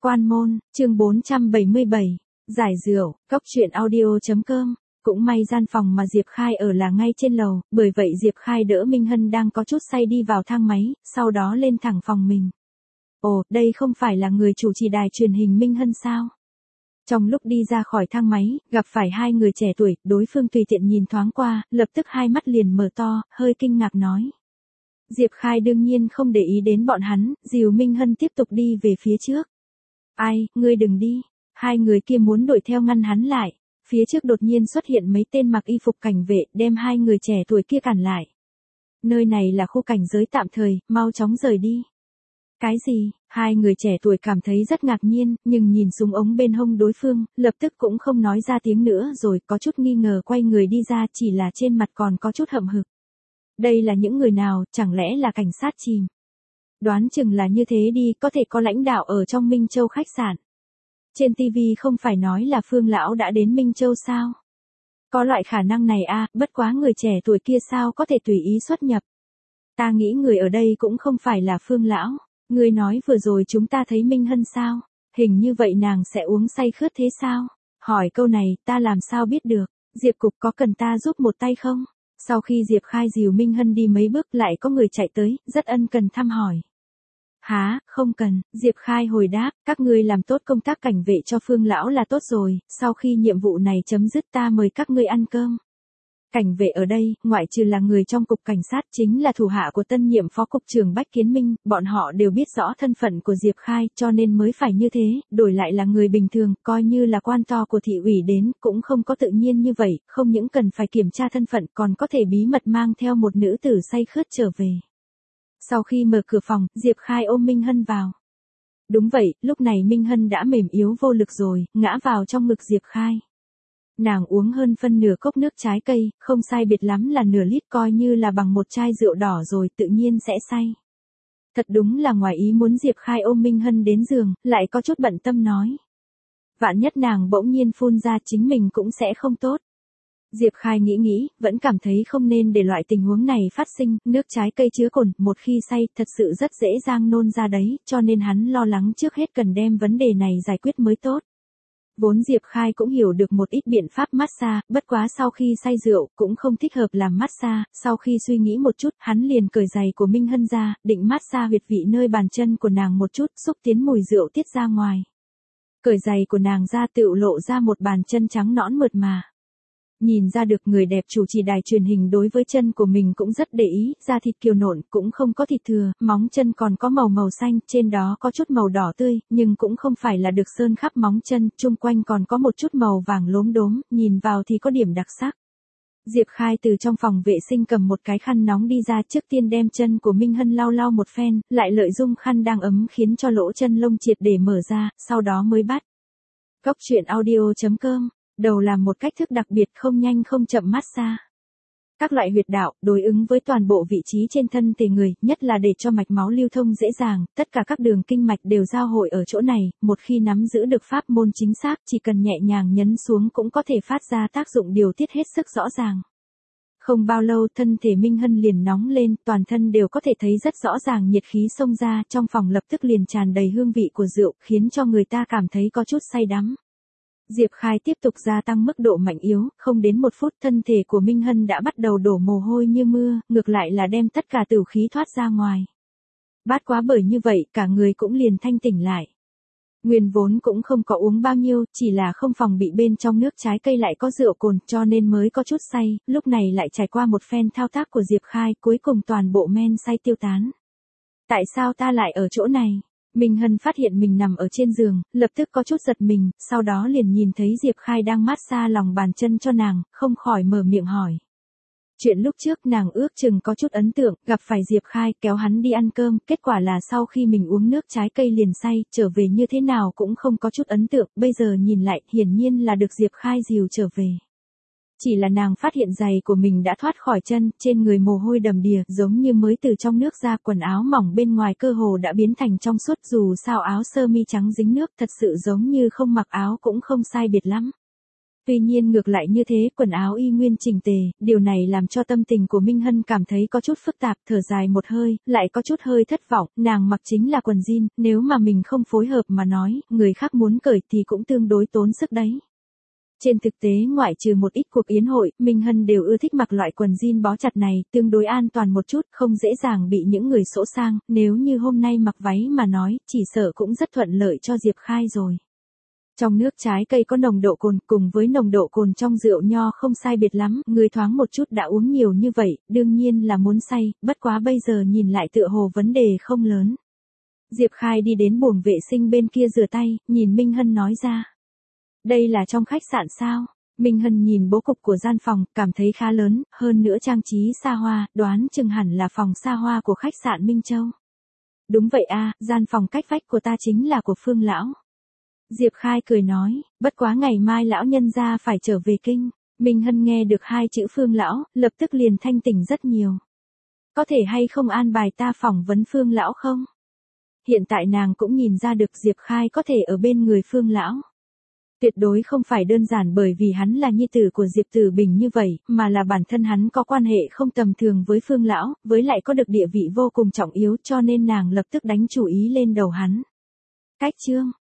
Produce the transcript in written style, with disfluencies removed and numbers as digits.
Quan môn, chương 477. Giải rượu, cốc truyện audio.com. Cũng may gian phòng mà Diệp Khai ở là ngay trên lầu, bởi vậy Diệp Khai đỡ Minh Hân đang có chút say đi vào thang máy, sau đó lên thẳng phòng mình. Ồ, đây không phải là người chủ trì đài truyền hình Minh Hân sao? Trong lúc đi ra khỏi thang máy, gặp phải hai người trẻ tuổi, đối phương tùy tiện nhìn thoáng qua, lập tức hai mắt liền mở to, hơi kinh ngạc nói. Diệp Khai đương nhiên không để ý đến bọn hắn, dìu Minh Hân tiếp tục đi về phía trước. Ai, ngươi đừng đi. Hai người kia muốn đuổi theo ngăn hắn lại. Phía trước đột nhiên xuất hiện mấy tên mặc y phục cảnh vệ, đem hai người trẻ tuổi kia cản lại. Nơi này là khu cảnh giới tạm thời, mau chóng rời đi. Cái gì? Hai người trẻ tuổi cảm thấy rất ngạc nhiên, nhưng nhìn súng ống bên hông đối phương, lập tức cũng không nói ra tiếng nữa rồi, có chút nghi ngờ quay người đi ra, chỉ là trên mặt còn có chút hậm hực. Đây là những người nào, chẳng lẽ là cảnh sát chìm? Đoán chừng là như thế đi, có thể có lãnh đạo ở trong Minh Châu khách sạn. Trên TV không phải nói là Phương lão đã đến Minh Châu sao? Có loại khả năng này à, bất quá người trẻ tuổi kia sao có thể tùy ý xuất nhập. Ta nghĩ người ở đây cũng không phải là Phương lão. Ngươi nói vừa rồi chúng ta thấy Minh Hân sao? Hình như vậy nàng sẽ uống say khướt thế sao? Hỏi câu này, ta làm sao biết được? Diệp Cục có cần ta giúp một tay không? Sau khi Diệp Khai dìu Minh Hân đi mấy bước lại có người chạy tới, rất ân cần thăm hỏi. Hả, không cần, Diệp Khai hồi đáp, các ngươi làm tốt công tác cảnh vệ cho Phương lão là tốt rồi, sau khi nhiệm vụ này chấm dứt ta mời các ngươi ăn cơm. Cảnh vệ ở đây, ngoại trừ là người trong cục cảnh sát chính là thủ hạ của tân nhiệm phó cục trưởng Bách Kiến Minh, bọn họ đều biết rõ thân phận của Diệp Khai cho nên mới phải như thế, đổi lại là người bình thường, coi như là quan to của thị ủy đến, cũng không có tự nhiên như vậy, không những cần phải kiểm tra thân phận còn có thể bí mật mang theo một nữ tử say khướt trở về. Sau khi mở cửa phòng, Diệp Khai ôm Minh Hân vào. Đúng vậy, lúc này Minh Hân đã mềm yếu vô lực rồi, ngã vào trong ngực Diệp Khai. Nàng uống hơn phân nửa cốc nước trái cây, không sai biệt lắm là nửa lít coi như là bằng một chai rượu đỏ rồi tự nhiên sẽ say. Thật đúng là ngoài ý muốn Diệp Khai ôm Minh Hân đến giường, lại có chút bận tâm nói. Vạn nhất nàng bỗng nhiên phun ra chính mình cũng sẽ không tốt. Diệp Khai nghĩ, vẫn cảm thấy không nên để loại tình huống này phát sinh, nước trái cây chứa cồn, một khi say, thật sự rất dễ dàng nôn ra đấy, cho nên hắn lo lắng trước hết cần đem vấn đề này giải quyết mới tốt. Vốn Diệp Khai cũng hiểu được một ít biện pháp massage, bất quá sau khi say rượu, cũng không thích hợp làm massage, sau khi suy nghĩ một chút, hắn liền cởi giày của Minh Hân ra, định massage huyệt vị nơi bàn chân của nàng một chút, xúc tiến mùi rượu tiết ra ngoài. Cởi giày của nàng ra tựu lộ ra một bàn chân trắng nõn mượt mà. Nhìn ra được người đẹp chủ trì đài truyền hình đối với chân của mình cũng rất để ý, da thịt kiều nộn, cũng không có thịt thừa, móng chân còn có màu xanh, trên đó có chút màu đỏ tươi, nhưng cũng không phải là được sơn khắp móng chân, chung quanh còn có một chút màu vàng lốm đốm, nhìn vào thì có điểm đặc sắc. Diệp Khai từ trong phòng vệ sinh cầm một cái khăn nóng đi ra, trước tiên đem chân của Minh Hân lau một phen, lại lợi dụng khăn đang ấm khiến cho lỗ chân lông triệt để mở ra, sau đó mới bắt. Cốc truyện audio.com. Đầu làm một cách thức đặc biệt không nhanh không chậm massage. Các loại huyệt đạo, đối ứng với toàn bộ vị trí trên thân thể người, nhất là để cho mạch máu lưu thông dễ dàng, tất cả các đường kinh mạch đều giao hội ở chỗ này, một khi nắm giữ được pháp môn chính xác, chỉ cần nhẹ nhàng nhấn xuống cũng có thể phát ra tác dụng điều tiết hết sức rõ ràng. Không bao lâu thân thể Minh Hân liền nóng lên, toàn thân đều có thể thấy rất rõ ràng nhiệt khí xông ra, trong phòng lập tức liền tràn đầy hương vị của rượu, khiến cho người ta cảm thấy có chút say đắm. Diệp Khai tiếp tục gia tăng mức độ mạnh yếu, không đến một phút thân thể của Minh Hân đã bắt đầu đổ mồ hôi như mưa, ngược lại là đem tất cả tửu khí thoát ra ngoài. Bát quá bởi như vậy, cả người cũng liền thanh tỉnh lại. Nguyên vốn cũng không có uống bao nhiêu, chỉ là không phòng bị bên trong nước trái cây lại có rượu cồn cho nên mới có chút say, lúc này lại trải qua một phen thao tác của Diệp Khai, cuối cùng toàn bộ men say tiêu tán. Tại sao ta lại ở chỗ này? Minh Hân phát hiện mình nằm ở trên giường, lập tức có chút giật mình, sau đó liền nhìn thấy Diệp Khai đang massage lòng bàn chân cho nàng, không khỏi mở miệng hỏi. Chuyện lúc trước nàng ước chừng có chút ấn tượng, gặp phải Diệp Khai kéo hắn đi ăn cơm, kết quả là sau khi mình uống nước trái cây liền say, trở về như thế nào cũng không có chút ấn tượng, bây giờ nhìn lại, hiển nhiên là được Diệp Khai dìu trở về. Chỉ là nàng phát hiện giày của mình đã thoát khỏi chân, trên người mồ hôi đầm đìa, giống như mới từ trong nước ra, quần áo mỏng bên ngoài cơ hồ đã biến thành trong suốt, dù sao áo sơ mi trắng dính nước thật sự giống như không mặc áo cũng không sai biệt lắm. Tuy nhiên ngược lại như thế, quần áo y nguyên chỉnh tề, điều này làm cho tâm tình của Minh Hân cảm thấy có chút phức tạp, thở dài một hơi, lại có chút hơi thất vọng, nàng mặc chính là quần jean, nếu mà mình không phối hợp mà nói, người khác muốn cởi thì cũng tương đối tốn sức đấy. Trên thực tế ngoại trừ một ít cuộc yến hội, Minh Hân đều ưa thích mặc loại quần jean bó chặt này, tương đối an toàn một chút, không dễ dàng bị những người sỗ sang, nếu như hôm nay mặc váy mà nói, chỉ sợ cũng rất thuận lợi cho Diệp Khai rồi. Trong nước trái cây có nồng độ cồn, cùng với nồng độ cồn trong rượu nho không sai biệt lắm, người thoáng một chút đã uống nhiều như vậy, đương nhiên là muốn say, bất quá bây giờ nhìn lại tựa hồ vấn đề không lớn. Diệp Khai đi đến buồng vệ sinh bên kia rửa tay, nhìn Minh Hân nói ra. Đây là trong khách sạn sao? Minh Hân nhìn bố cục của gian phòng, cảm thấy khá lớn, hơn nữa trang trí xa hoa, đoán chừng hẳn là phòng xa hoa của khách sạn Minh Châu. Đúng vậy a, gian phòng cách vách của ta chính là của Phương lão. Diệp Khai cười nói, bất quá ngày mai lão nhân gia phải trở về kinh. Minh Hân nghe được hai chữ Phương lão, lập tức liền thanh tỉnh rất nhiều. Có thể hay không an bài ta phỏng vấn Phương lão không? Hiện tại nàng cũng nhìn ra được Diệp Khai có thể ở bên người Phương lão. Tuyệt đối không phải đơn giản bởi vì hắn là nhi tử của Diệp Tử Bình như vậy, mà là bản thân hắn có quan hệ không tầm thường với Phương lão, với lại có được địa vị vô cùng trọng yếu cho nên nàng lập tức đánh chủ ý lên đầu hắn. Cách chương